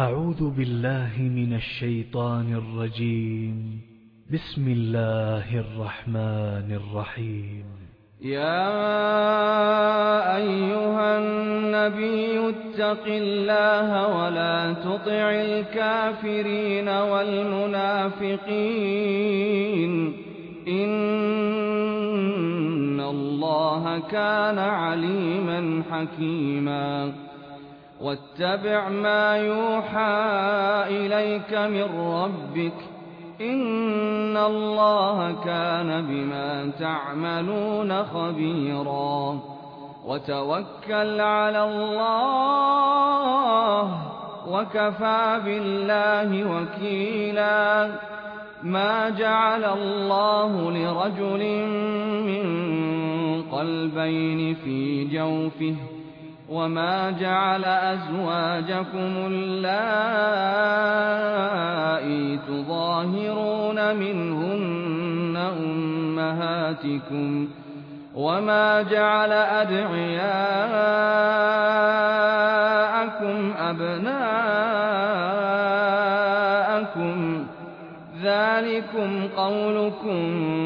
أعوذ بالله من الشيطان الرجيم. بسم الله الرحمن الرحيم. يا أيها النبي اتق الله ولا تطع الكافرين والمنافقين إن الله كان عليما حكيما. واتبع ما يوحى إليك من ربك إن الله كان بما تعملون خبيرا. وتوكل على الله وكفى بالله وكيلا. ما جعل الله لرجل من قلبين في جوفه وما جعل أزواجكم اللائي تظاهرون منهن أمهاتكم وما جعل أدعياءكم أبناءكم ذلكم قولكم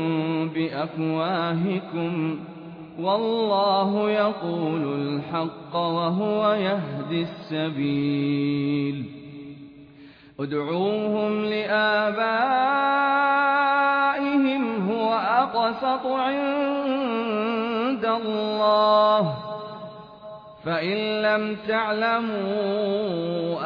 بأفواهكم والله يقول الحق وهو يهدي السبيل. ادعوهم لآبائهم هو أقسط عند الله فإن لم تعلموا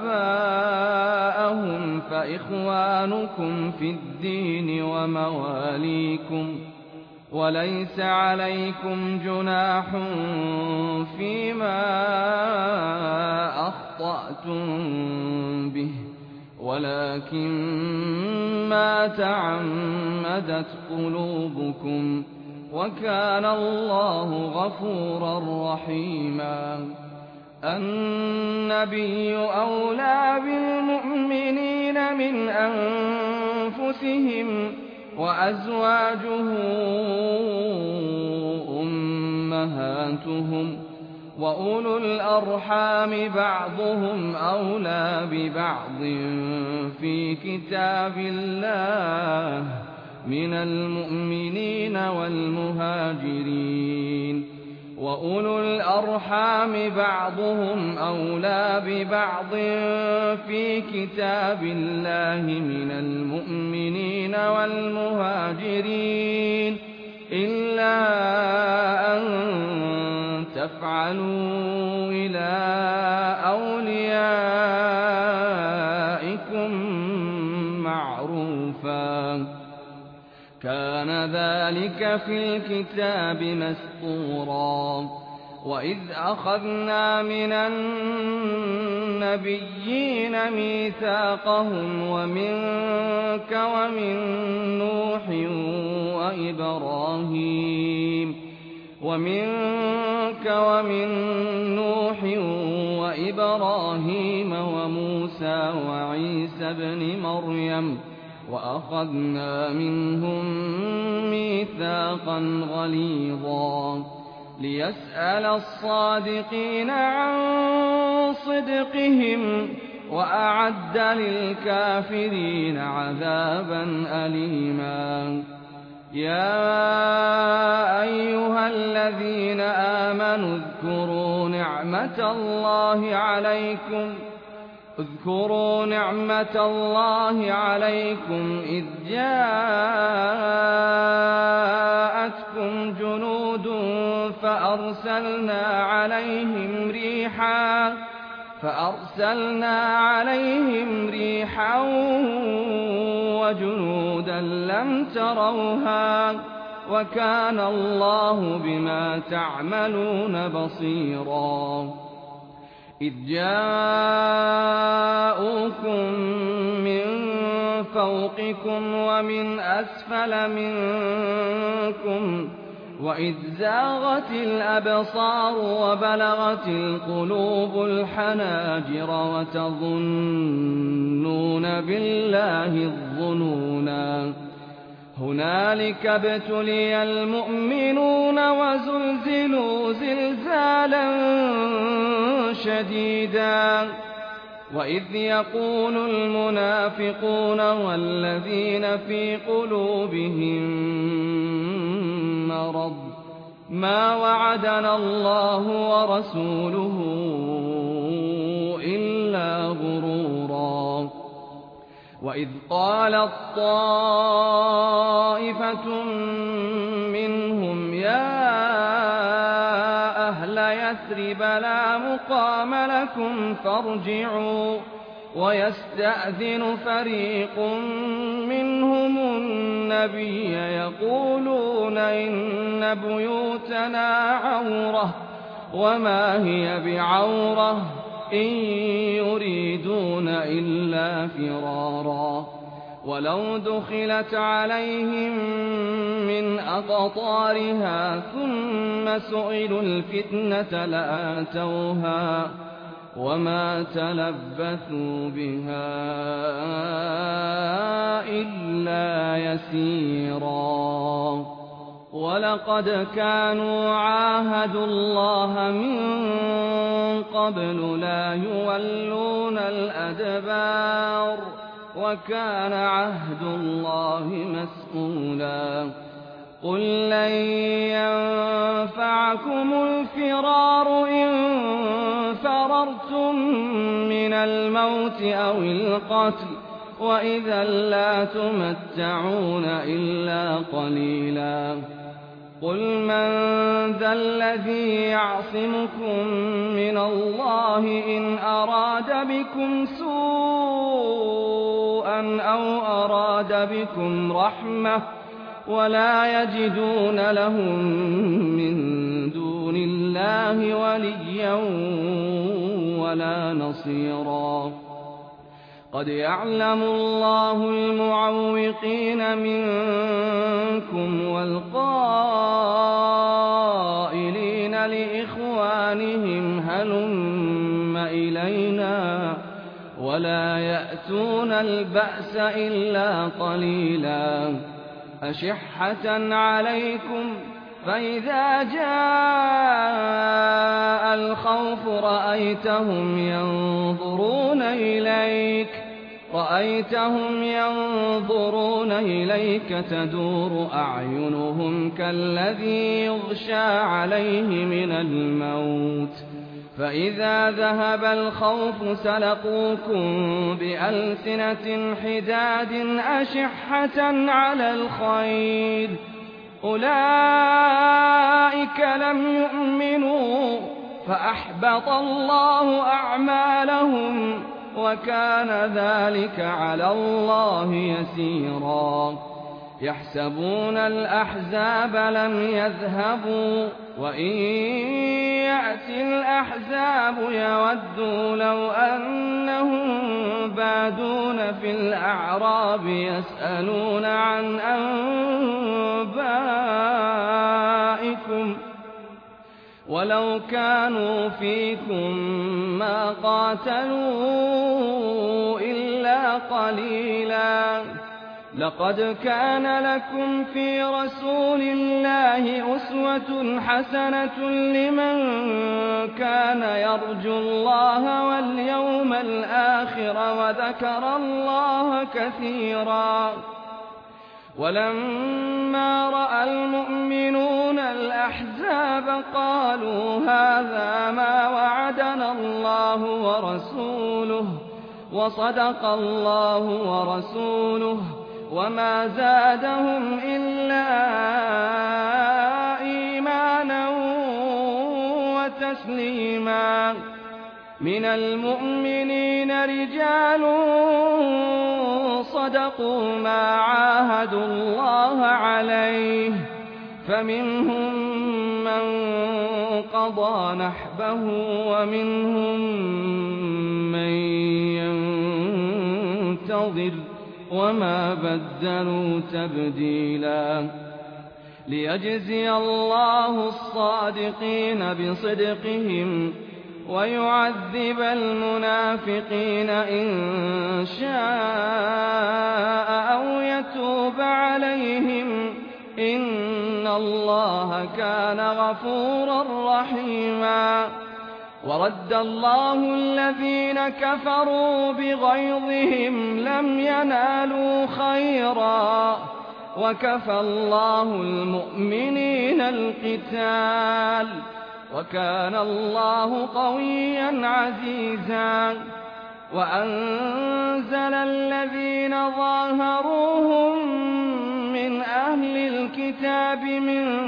آباءهم فإخوانكم في الدين ومواليكم وليس عليكم جناح فيما أخطأتم به ولكن ما تعمدت قلوبكم وكان الله غفورا رحيما. النبي أولى بالمؤمنين من أنفسهم وأزواجه أمهاتهم وأولو الأرحام بعضهم أولى ببعض في كتاب الله من المؤمنين والمهاجرين وأولو الأرحام بعضهم أولى ببعض في كتاب الله من المؤمنين والمهاجرين إلا أن تفعلوا إلى أوليائكم معروفا كان ذلك في الكتاب مسطورا. وإذ أخذنا من النبيين ميثاقهم ومنك ومن نوح وإبراهيم وموسى وعيسى ابن مريم وأخذنا منهم ميثاقا غليظا ليسأل الصادقين عن صدقهم وأعد للكافرين عذابا أليما. يا أيها الذين آمنوا اذكروا نعمة الله عليكم إذ جاءتكم جنود فأرسلنا عليهم ريحا وجنودا لم تروها وكان الله بما تعملون بصيرا. إذ جاءوكم من فوقكم ومن أسفل منكم وإذ زاغت الأبصار وبلغت القلوب الحناجر وتظنون بالله الظنونا. هنالك ابتلي المؤمنون وزلزلوا زلزالا شديدا وإذ يقول المنافقون والذين في قلوبهم مرض ما وعدنا الله ورسوله إلا غرورا وإذ قالت طائفة منهم يا أهل يثرب لا مقام لكم فارجعوا ويستأذن فريق منهم النبي يقولون إن بيوتنا عورة وما هي بعورة إن يريدون إلا فرارا ولو دخلت عليهم من أقطارها ثم سئلوا الفتنة لآتوها وما تلبثوا بها إلا يسيرا ولقد كانوا عاهدوا الله من قبل لا يولون الأدبار وكان عهد الله مسؤولا قل لن ينفعكم الفرار إن فررتم من الموت أو القتل وإذا لا تمتعون إلا قليلا قل من ذا الذي يعصمكم من الله إن أراد بكم سوءا أو أراد بكم رحمة ولا يجدون لهم من دون الله وليا ولا نصيرا قد يعلم الله المعوقين منكم والقائلين لإخوانهم هلم إلينا ولا يأتون البأس إلا قليلا أشحة عليكم فإذا جاء الخوف رأيتهم ينظرون إليك تدور أعينهم كالذي يغشى عليه من الموت فإذا ذهب الخوف سلقوكم بألسنة حداد أشحة على الخير أولئك لم يؤمنوا فأحبط الله أعمالهم وكان ذلك على الله يسيرا يحسبون الأحزاب لم يذهبوا وإن يأتي الأحزاب يودوا لو أنهم بادون في الأعراب يسألون عن أنبائكم ولو كانوا فيكم ما قاتلوا إلا قليلا لقد كان لكم في رسول الله أسوة حسنة لمن كان يرجو الله واليوم الآخر وذكر الله كثيرا ولما رأى المؤمنون الأحزاب قالوا هذا ما وعدنا الله ورسوله وصدق الله ورسوله وما زادهم إلا إيمانا وتسليما من المؤمنين رجال صدقوا ما عاهدوا الله عليه فمنهم من قضى نحبه ومنهم من ينتظر وما بدلوا تبديلا ليجزي الله الصادقين بصدقهم ويعذب المنافقين إن شاء أو يتوب عليهم إن الله كان غفورا رحيما ورد الله الذين كفروا بغيظهم لم ينالوا خيرا وكفى الله المؤمنين القتال وكان الله قويا عزيزا وأنزل الذين ظاهروهم من أهل الكتاب من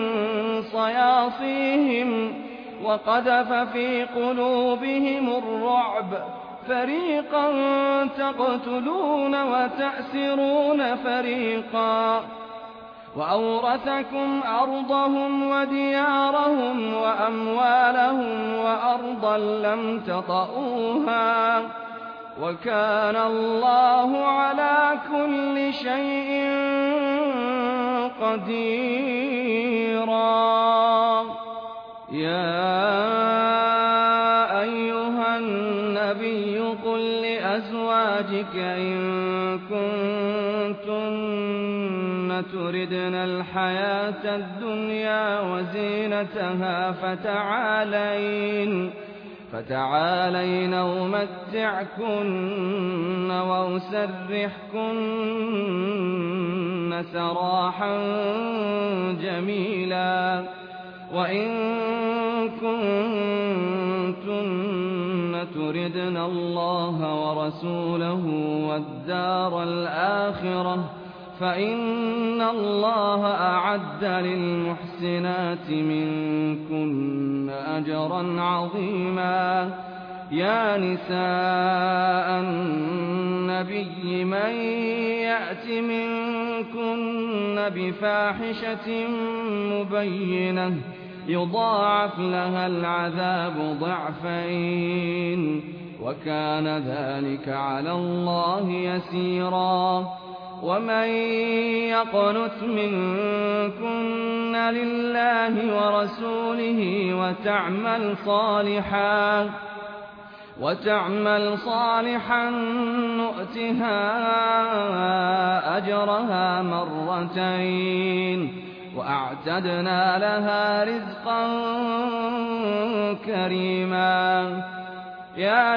صياصيهم وقذف في قلوبهم الرعب فريقا تقتلون وتأسرون فريقا وأورثكم أرضهم وديارهم وأموالهم وأرضا لم تطئوها وكان الله على كل شيء قديرا. يا أيها النبي قل لأزواجك إن كنتن تردن الحياة الدنيا وزينتها فتعالين أمتعكن وأسرحكن سراحا جميلا وإن كنتن تردن الله ورسوله والدار الآخرة فإن الله أعد للمحسنات منكن أجرا عظيما. يا نساء النبي من يأت منكن بفاحشة مبينة يضاعف لها العذاب ضعفين وكان ذلك على الله يسيرا. ومن يقنت منكن لله ورسوله وتعمل صالحا نؤتها أجرها مرتين وأعتدنا لها رزقا كريما. يا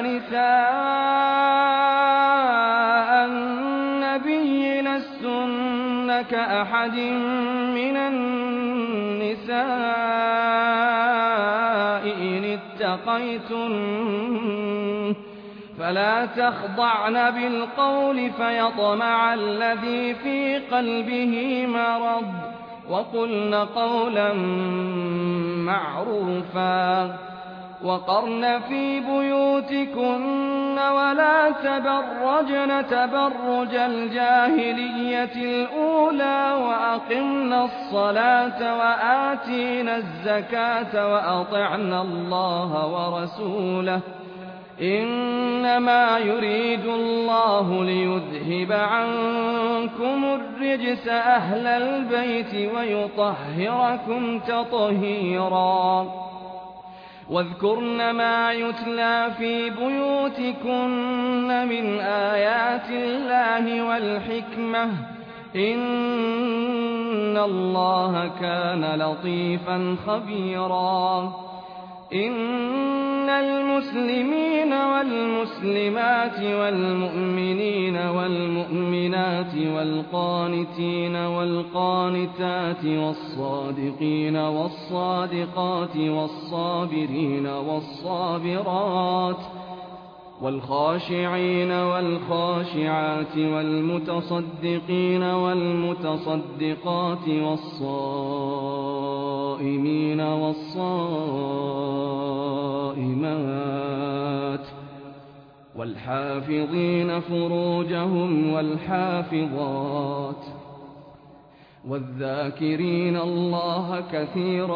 نساء النبي لستن كأحد من النساء إن اتقيتن فلا تخضعن بالقول فيطمع الذي في قلبه مرض وقلن قولا معروفا وقرن في بيوتكن ولا تبرجن تبرج الجاهلية الأولى وأقمنا الصلاة وآتينا الزكاة وأطعنا الله ورسوله إنما يريد الله ليذهب عنكم الرجس أهل البيت ويطهركم تطهيرا. واذكرن ما يتلى في بيوتكن من آيات الله والحكمة إن الله كان لطيفا خبيرا. إن المسلمين والمسلمات والمؤمنين والمؤمنات والقانتين والقانتات والصادقين والصادقات والصابرين والصابرات والخاشعين والخاشعات والمتصدقين والمتصدقات والصائمين والصائمات والحافظين فروجهم والحافظات والذاكرين الله كثيرا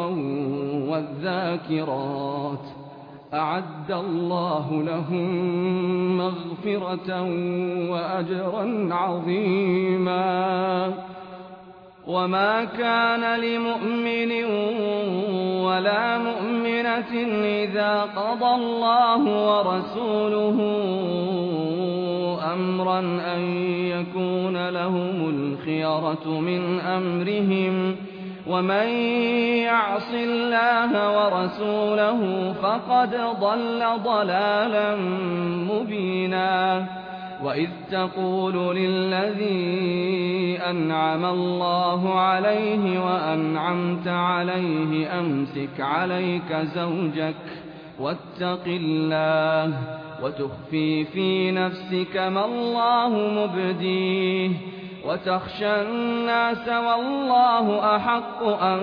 والذاكرات أعد الله لهم مغفرة وأجرا عظيما. وما كان لمؤمن ولا مؤمنة إذا قضى الله ورسوله أمرا أن يكون لهم الخيرة من أمرهم ومن يعص الله ورسوله فقد ضل ضلالا مبينا وإذ تقول للذي أنعم الله عليه وأنعمت عليه أمسك عليك زوجك واتق الله وتخفي في نفسك ما الله مبديه وتخشى الناس والله أحق أن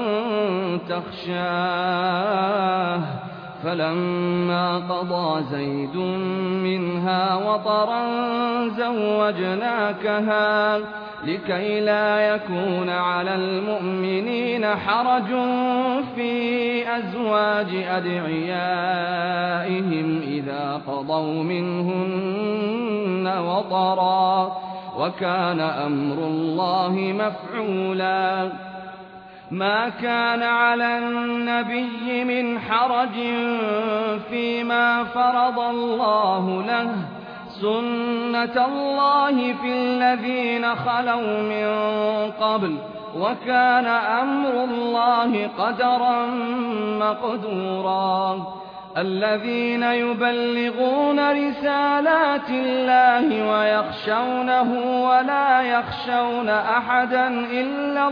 تخشاه فلما قضى زيد منها وطرا زوجناكها لكي لا يكون على المؤمنين حرج في أزواج أدعيائهم إذا قضوا منهن وطرا وكان أمر الله مفعولا ما كان على النبي من حرج فيما فرض الله له سنة الله في الذين خلوا من قبل وكان أمر الله قدرا مقدورا الذين يبلغون رسالات الله ويخشونه ولا يخشون أحدا إلا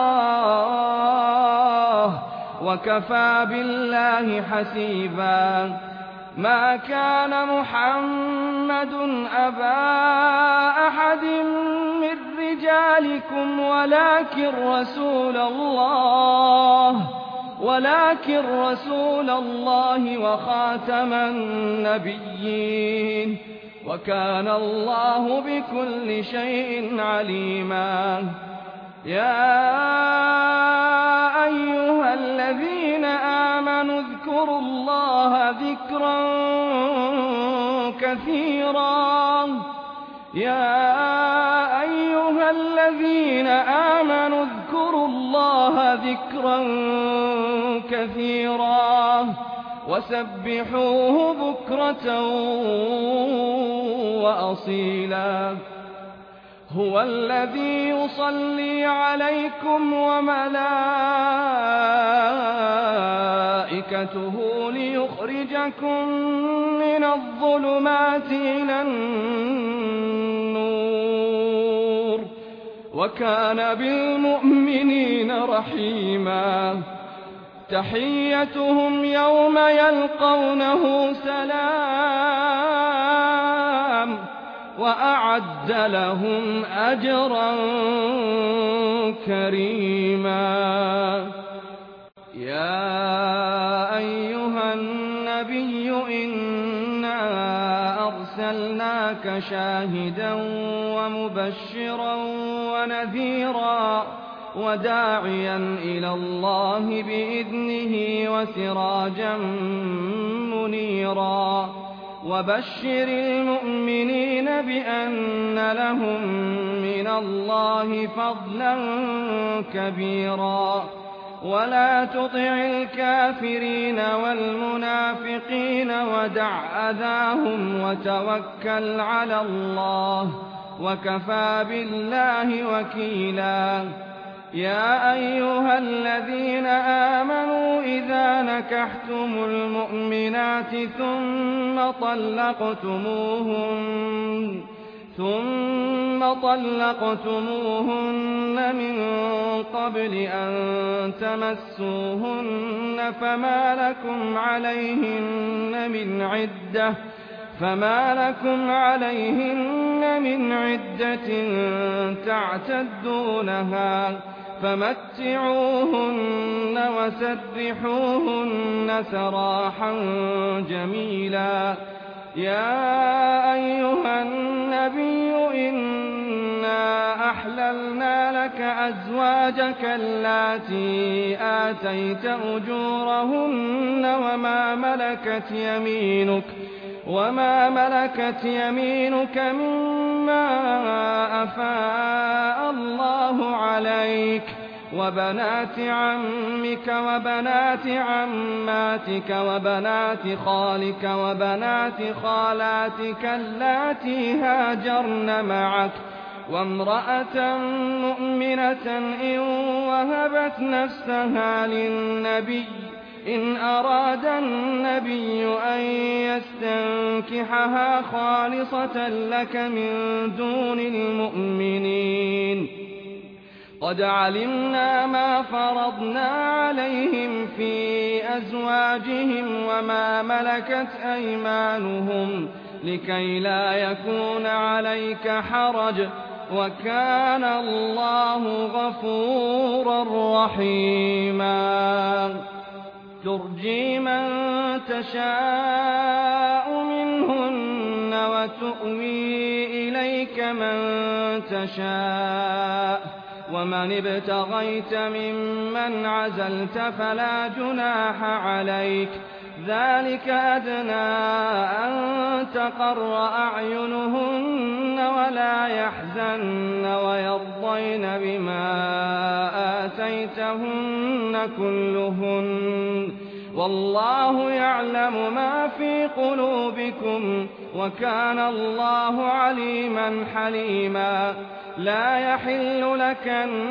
الله وكفى بالله حسيبا ما كان محمد أبا أحد من رجالكم ولكن رسول الله وخاتم النبيين وكان الله بكل شيء عليما يا أيها الذين آمنوا اذكروا الله ذكرا كثيرا وسبحوه بكرة وأصيلا هو الذي يصلي عليكم وملائكته ليخرجكم من الظلمات إلى النور وكان بالمؤمنين رحيما تحيتهم يوم يلقونه سلام وأعد لهم أجرا كريما يا أيها النبي إنا أرسلناك شاهدا ومبشرا ونذيرا وداعيا إلى الله بإذنه وسراجا منيرا وبشر المؤمنين بأن لهم من الله فضلا كبيرا ولا تطع الكافرين والمنافقين ودع أذاهم وتوكل على الله وكفى بالله وكيلا يا أيها الذين آمنوا إذا نكحتم المؤمنات ثم طلقتموهن من قبل أن تمسوهن فما لكم عليهن من عدة تعتدونها فمتعوهن وسرحوهن سراحا جميلا يا أيها النبي إنا أحللنا لك أزواجك اللاتي آتيت أجورهن وما ملكت يمينك مما أفاء الله عليك وبنات عمك وبنات عماتك وبنات خالك وبنات خالاتك اللاتي هاجرن معك وامرأة مؤمنة إن وهبت نفسها للنبي إن أراد النبي أن يستنكحها خالصة لك من دون المؤمنين قد علمنا ما فرضنا عليهم في أزواجهم وما ملكت أيمانهم لكي لا يكون عليك حرج وكان الله غفورا رحيما ترجي من تشاء منهن وتؤوي إليك من تشاء ومن ابتغيت ممن عزلت فلا جناح عليك ذلك أدنى أن تقر أعينهن ولا يحزن ويرضين بما آتيتهن كلهن والله يعلم ما في قلوبكم وكان الله عليما حليما لا يحل لك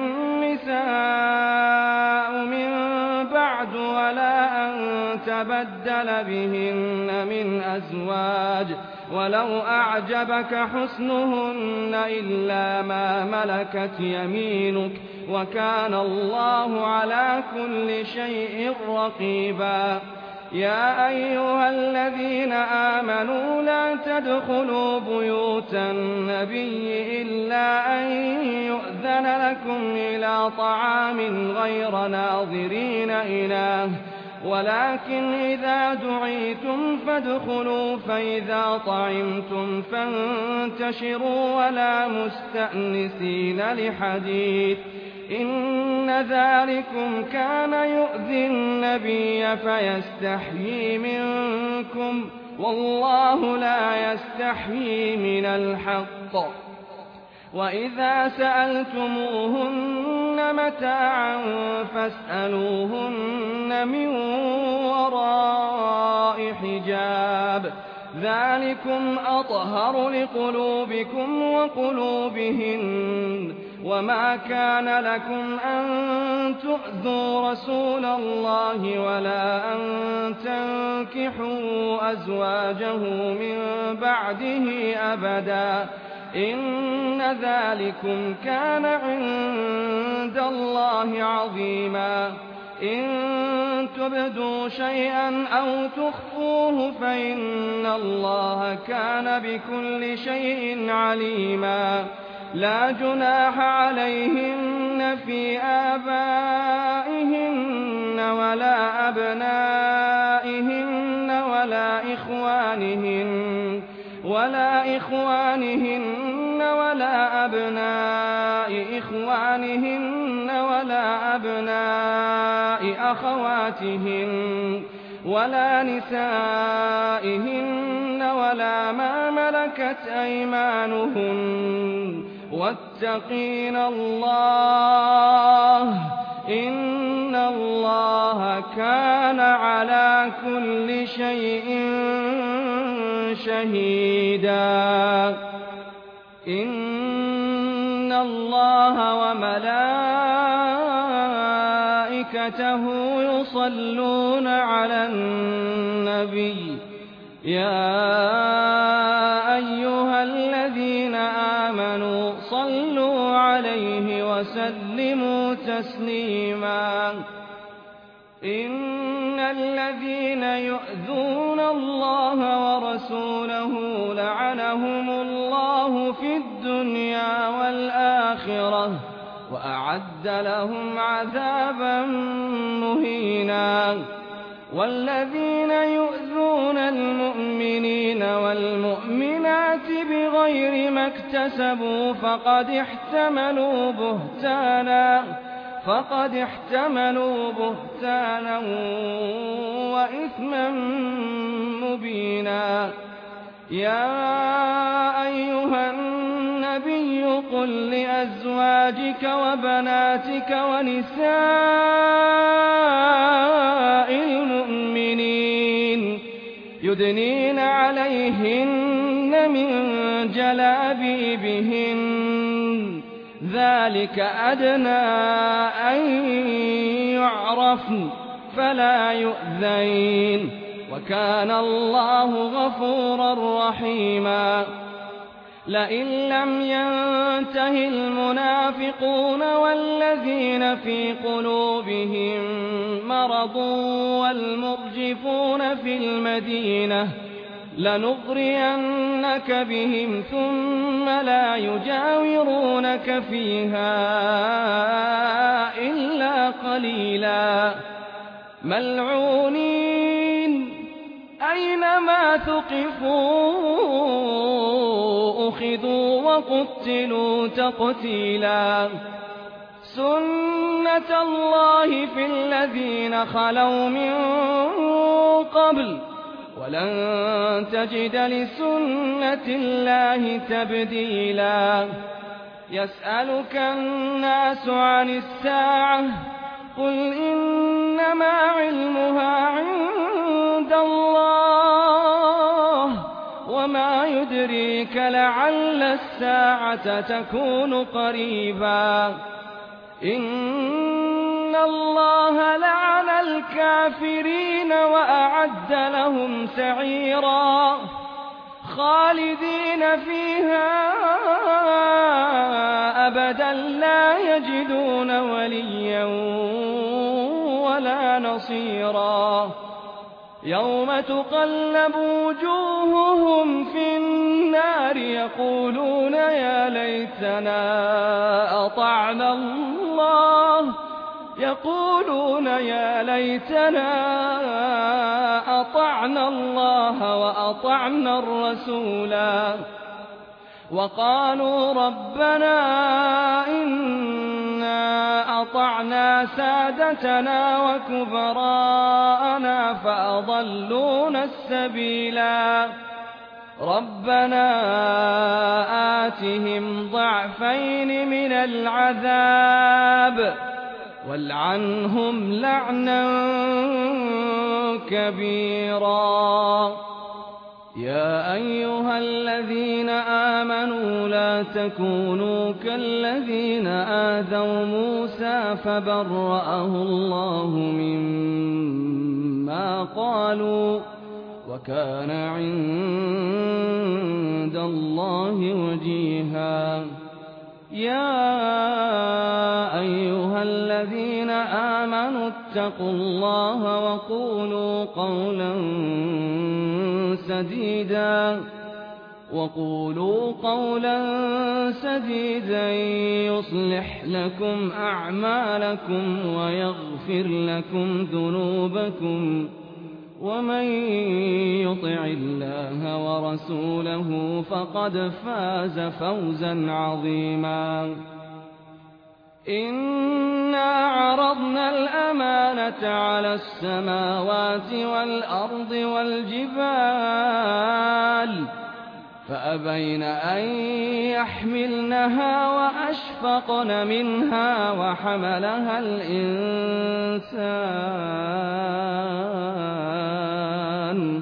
النساء من بعد ولا أن تبدل بهن من أزواج ولو أعجبك حسنهن إلا ما ملكت يمينك وكان الله على كل شيء رقيبا يا أيها الذين آمنوا لا تدخلوا بيوت النبي إلا أن يؤذن لكم إلى طعام غير ناظرين إناه ولكن إذا دعيتم فادخلوا فإذا طعمتم فانتشروا ولا مستأنسين لحديث إن ذلكم كان يؤذي النبي فيستحيي منكم والله لا يستحيي من الحق وإذا سألتموهن متاعا فاسألوهن من وراء حجاب ذلكم أطهر لقلوبكم وقلوبهن وما كان لكم أن تؤذوا رسول الله ولا أن تنكحوا أزواجه من بعده أبدا إن ذلكم كان عند الله عظيما إن تبدوا شيئا أو تخفوه فإن الله كان بكل شيء عليما لا جناح عليهن في آبائهن ولا أبنائهن ولا إخوانهن ولا أبناء إخوانهن ولا أبناء أخواتهن ولا نسائهن ولا ما ملكت أيمانهن واتقين الله إن الله كان على كل شيء شهيدا إن الله وملائكته يصلون على النبي يا أيها الذين آمنوا صلوا عليه وسلموا تسليما إن الذين يؤذون الله ورسوله لعنهم الله في الدنيا والآخرة وأعد لهم عذابا مهينا والذين يؤذون المؤمنين والمؤمنات بغير ما اكتسبوا فقد احتملوا بهتانا وإثما مبينا يا أيها النبي قل لأزواجك وبناتك ونساء المؤمنين يدنين عليهن من بجلابيبهن ذلك أدنى أن يعرفن فلا يؤذين وكان الله غفورا رحيما لئن لم ينته المنافقون والذين في قلوبهم مرض والمرجفون في المدينة لنغرينك بهم ثم لا يجاورونك فيها إلا قليلا ملعونين أينما ثقفوا أخذوا وقتلوا تقتيلا سنة الله في الذين خلوا من قبل ولن تجد لسنة الله تبديلا يسألك الناس عن الساعة قل إنما علمها عند الله وما يدريك لعل الساعة تكون قريبا إن الله لعن الكافرين وأعد لهم سعيرا خالدين فيها أبدا لا يجدون وليا ولا نصيرا يوم تقلب وجوههم في النار يقولون يا ليتنا أطعنا الله وأطعنا الرسولا وقالوا ربنا إنا أطعنا سادتنا وكبراءنا فأضلونا السبيلا ربنا آتهم ضعفين من العذاب والعنهم لعنا كبيرا يا أيها الذين آمنوا لا تكونوا كالذين آذوا موسى فبرأه الله مما قالوا وكان عند الله وجيها يا أيها الذين آمنوا اتقوا الله وقولوا قولا سديدا يصلح لكم أعمالكم ويغفر لكم ذنوبكم ومن يطع الله ورسوله فقد فاز فوزا عظيما إنا عرضنا الأمانة على السماوات والأرض والجبال فأبين أن يحملنها وأشفقن منها وحملها الإنسان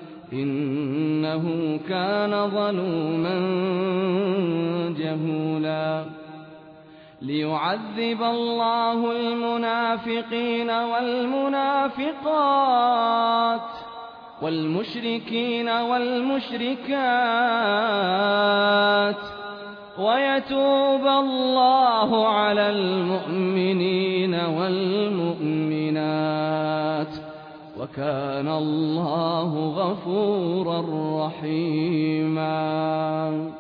إنه كان ظلوما جهولا ليعذب الله المنافقين والمنافقات والمشركين والمشركات ويتوب الله على المؤمنين والمؤمنات وكان الله غفورا رحيما